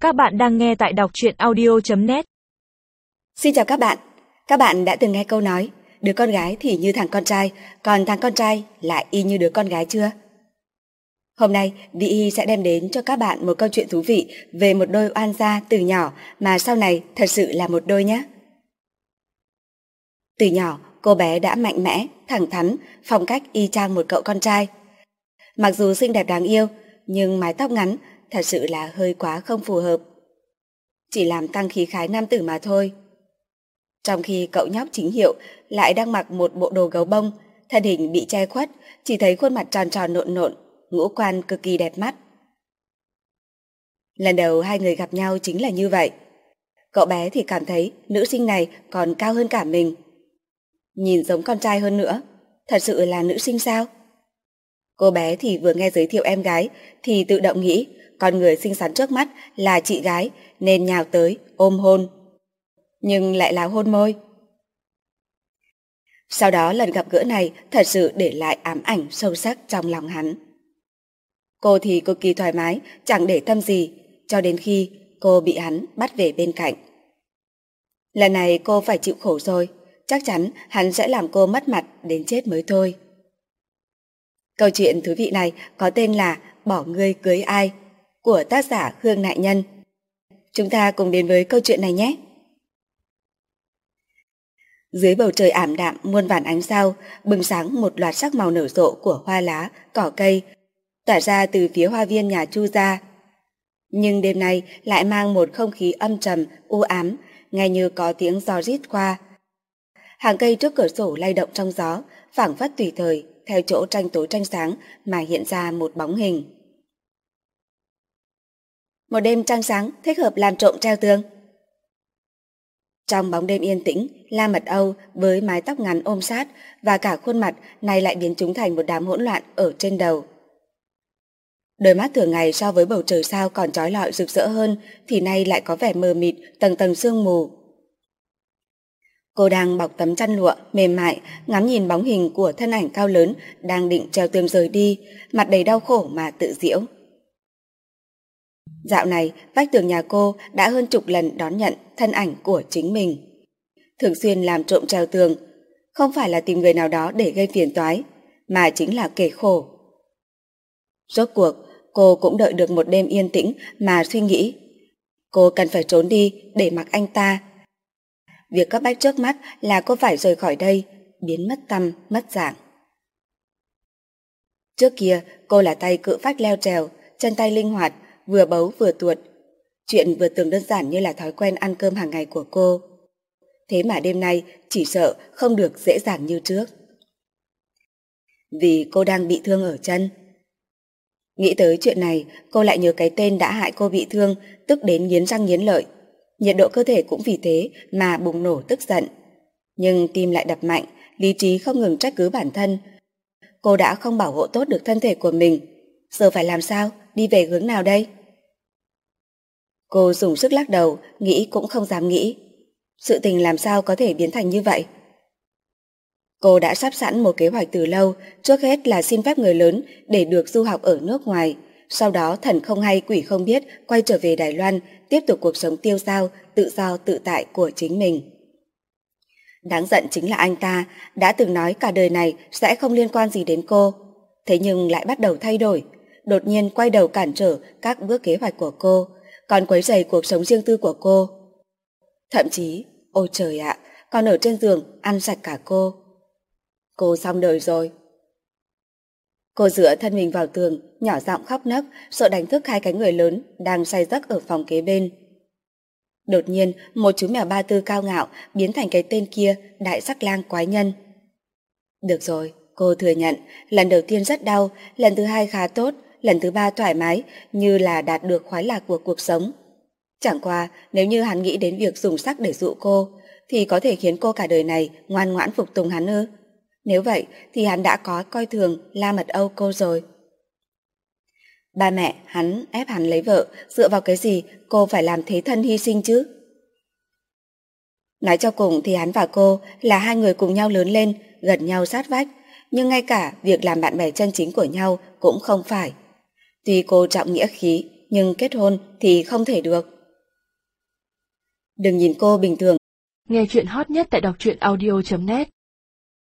Các bạn đang nghe tại đọc truyện audio.net. Xin chào các bạn đã từng nghe câu nói đứa con gái thì như thằng con trai, còn thằng con trai lại y như đứa con gái chưa? Hôm nay Vy sẽ đem đến cho các bạn một câu chuyện thú vị về một đôi oan gia từ nhỏ mà sau này thật sự là một đôi nhé. Từ nhỏ, cô bé đã mạnh mẽ, thẳng thắn, phong cách y chang một cậu con trai. Mặc dù xinh đẹp đáng yêu, nhưng mái tóc ngắn thật sự là hơi quá không phù hợp. Chỉ làm tăng khí khái nam tử mà thôi. Trong khi cậu nhóc chính hiệu lại đang mặc một bộ đồ gấu bông, thân hình bị che khuất, chỉ thấy khuôn mặt tròn tròn nộn nộn, ngũ quan cực kỳ đẹp mắt. Lần đầu hai người gặp nhau chính là như vậy. Cậu bé thì cảm thấy nữ sinh này còn cao hơn cả mình. Nhìn giống con trai hơn nữa, thật sự là nữ sinh sao? Cô bé thì vừa nghe giới thiệu em gái thì tự động nghĩ con người xinh xắn trước mắt là chị gái nên nhào tới ôm hôn. Nhưng lại là hôn môi. Sau đó lần gặp gỡ này thật sự để lại ám ảnh sâu sắc trong lòng hắn. Cô thì cực kỳ thoải mái, chẳng để tâm gì, cho đến khi cô bị hắn bắt về bên cạnh. Lần này cô phải chịu khổ rồi, chắc chắn hắn sẽ làm cô mất mặt đến chết mới thôi. Câu chuyện thú vị này có tên là Bỏ ngươi cưới ai của tác giả Hương Nại Nhân. Chúng ta cùng đến với câu chuyện này nhé. Dưới bầu trời ảm đạm muôn vàn ánh sao, bừng sáng một loạt sắc màu nở rộ của hoa lá, cỏ cây, tỏa ra từ phía hoa viên nhà Chu gia. Nhưng đêm nay lại mang một không khí âm trầm, u ám, nghe như có tiếng gió rít qua. Hàng cây trước cửa sổ lay động trong gió, phảng phất tùy thời, theo chỗ tranh tối tranh sáng mà hiện ra một bóng hình. Một đêm trăng sáng thích hợp làm trộm treo tường. Trong bóng đêm yên tĩnh, La Mật Âu với mái tóc ngắn ôm sát và cả khuôn mặt này lại biến chúng thành một đám hỗn loạn ở trên đầu. Đôi mắt thường ngày so với bầu trời sao còn chói lọi rực rỡ hơn thì nay lại có vẻ mờ mịt, tầng tầng sương mù. Cô đang bọc tấm chăn lụa mềm mại, ngắm nhìn bóng hình của thân ảnh cao lớn đang định trèo tường rời đi, mặt đầy đau khổ mà tự giễu. Dạo này, vách tường nhà cô đã hơn chục lần đón nhận thân ảnh của chính mình. Thường xuyên làm trộm treo tường, không phải là tìm người nào đó để gây phiền toái, mà chính là kẻ khổ. Rốt cuộc, cô cũng đợi được một đêm yên tĩnh mà suy nghĩ. Cô cần phải trốn đi để mặc anh ta. Việc cấp bách trước mắt là cô phải rời khỏi đây, biến mất tăm, mất dạng. Trước kia, cô là tay cự phách leo trèo, chân tay linh hoạt, vừa bấu vừa tuột. Chuyện vừa tưởng đơn giản như là thói quen ăn cơm hàng ngày của cô. Thế mà đêm nay chỉ sợ không được dễ dàng như trước. Vì cô đang bị thương ở chân. Nghĩ tới chuyện này, cô lại nhớ cái tên đã hại cô bị thương, tức đến nghiến răng nghiến lợi. Nhiệt độ cơ thể cũng vì thế mà bùng nổ tức giận. Nhưng tim lại đập mạnh, lý trí không ngừng trách cứ bản thân. Cô đã không bảo hộ tốt được thân thể của mình. Giờ phải làm sao? Đi về hướng nào đây? Cô dùng sức lắc đầu, nghĩ cũng không dám nghĩ. Sự tình làm sao có thể biến thành như vậy? Cô đã sắp sẵn một kế hoạch từ lâu, trước hết là xin phép người lớn để được du học ở nước ngoài, sau đó thần không hay quỷ không biết quay trở về Đài Loan, tiếp tục cuộc sống tiêu dao, tự do tự tại của chính mình. Đáng giận chính là anh ta đã từng nói cả đời này sẽ không liên quan gì đến cô, thế nhưng lại bắt đầu thay đổi, đột nhiên quay đầu cản trở các bước kế hoạch của cô, còn quấy rầy cuộc sống riêng tư của cô. Thậm chí, ôi trời ạ, còn ở trên giường ăn sạch cả cô. Cô xong đời rồi. Cô dựa thân mình vào tường, nhỏ giọng khóc nấc, sợ đánh thức hai cái người lớn đang say giấc ở phòng kế bên. Đột nhiên, một chú mèo ba tư cao ngạo biến thành cái tên kia, đại sắc lang quái nhân. Được rồi, cô thừa nhận, lần đầu tiên rất đau, lần thứ hai khá tốt, lần thứ ba thoải mái, như là đạt được khoái lạc của cuộc sống. Chẳng qua, nếu như hắn nghĩ đến việc dùng sắc để dụ cô, thì có thể khiến cô cả đời này ngoan ngoãn phục tùng hắn ư? Nếu vậy thì hắn đã có coi thường La Mật Âu cô rồi. Ba mẹ hắn ép hắn lấy vợ, dựa vào cái gì cô phải làm thế thân hy sinh chứ? Nói cho cùng thì hắn và cô là hai người cùng nhau lớn lên, gần nhau sát vách, nhưng ngay cả việc làm bạn bè chân chính của nhau cũng không phải. Tuy cô trọng nghĩa khí, nhưng kết hôn thì không thể được. Đừng nhìn cô bình thường. Nghe chuyện hot nhất tại đọc truyện audio.net